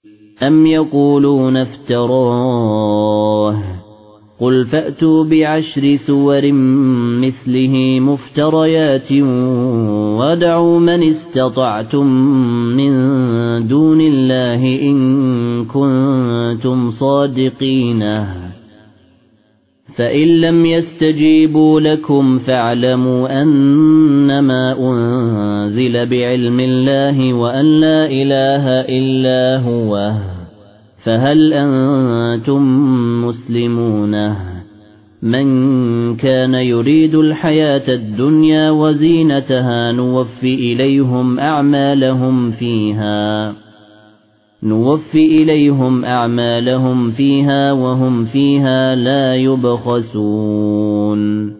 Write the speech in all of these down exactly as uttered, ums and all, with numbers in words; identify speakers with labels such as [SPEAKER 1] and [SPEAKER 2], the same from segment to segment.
[SPEAKER 1] أَمْ يَقُولُونَ افْتَرَاهُ قُلْ فَأْتُوا بِعَشْرِ سُوَرٍ مِثْلِهِ مُفْتَرَيَاتٍ وَادْعُوا مَنِ اسْتَطَعْتُم مِّن دُونِ اللَّهِ إِن كُنتُمْ صَادِقِينَ فَإِن لَّمْ يَسْتَجِيبُوا لَكُمْ فَاعْلَمُوا أَنَّمَا أُنزِلَ بِعِلْمِ اللَّهِ وَأَن لَّا إِلَٰهَ إِلَّا هُوَ فَهَلْ أَنتُم مُّسْلِمُونَ مَن كَانَ يُرِيدُ الْحَيَاةَ الدُّنْيَا وَزِينَتَهَا نُوَفِّ إِلَيْهِمْ أَعْمَالَهُمْ فِيهَا نُوَفِّ إِلَيْهِمْ أَعْمَالَهُمْ فِيهَا وَهُمْ فِيهَا لا يُبْخَسُونَ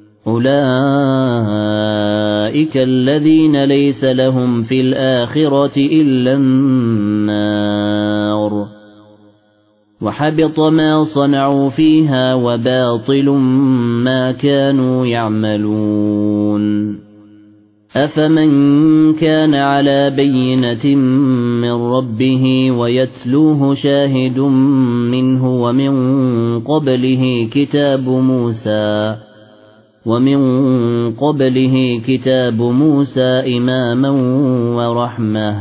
[SPEAKER 1] أُولَئِكَ الَّذِينَ لَيْسَ لَهُمْ فِي الْآخِرَةِ إِلَّا النَّارُ وَحَبِطَ مَا صَنَعُوا فِيهَا وَبَاطِلٌ مَا كَانُوا يَعْمَلُونَ أَفَمَن كَانَ عَلَى بَيِّنَةٍ مِّن رَّبِّهِ وَيَتْلُوهُ شَاهِدٌ مِّنْهُ وَمِن قَبْلِهِ كِتَابُ مُوسَى وَمِن قَبْلِهِ كِتَابُ مُوسَى إِمَامًا وَرَحْمَةً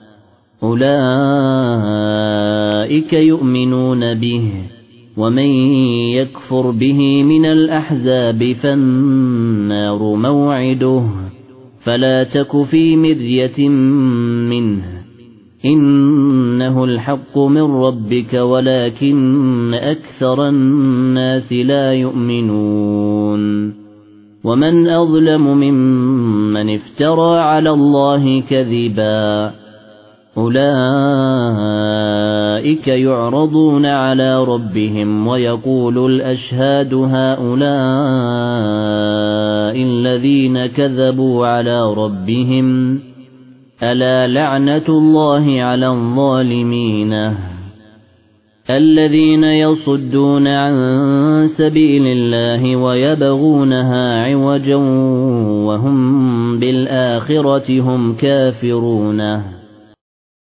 [SPEAKER 1] أُولَئِكَ يُؤْمِنُونَ بِهِ وَمَن يَكْفُرْ بِهِ مِنَ الْأَحْزَابِ فَالنَّارُ مَوْعِدُهُ فَلَا تَكُ فِي مِرْيَةٍ مِّنْهُ إِنَّهُ الْحَقُّ مِنْ رَبِّكَ وَلَكِنَّ أَكْثَرَ النَّاسِ لَا يُؤْمِنُونَ وَمَنْ أَظْلَمُ مِمَّنِ افْتَرَى عَلَى اللَّهِ كَذِبًا أُولَئِكَ يُعْرَضُونَ عَلَى رَبِّهِمْ وَيَقُولُ الْأَشْهَادُ هَؤُلَاءِ الَّذِينَ كَذَبُوا عَلَى رَبِّهِمْ أَلَا لَعْنَةُ اللَّهِ عَلَى الظَّالِمِينَ الَّذِينَ يَصُدُّونَ عَن سَبِيلِ اللَّهِ وَيَبْغُونَهَا عِوَجًا وَهُمْ بِالْآخِرَةِ هُمْ كَافِرُونَ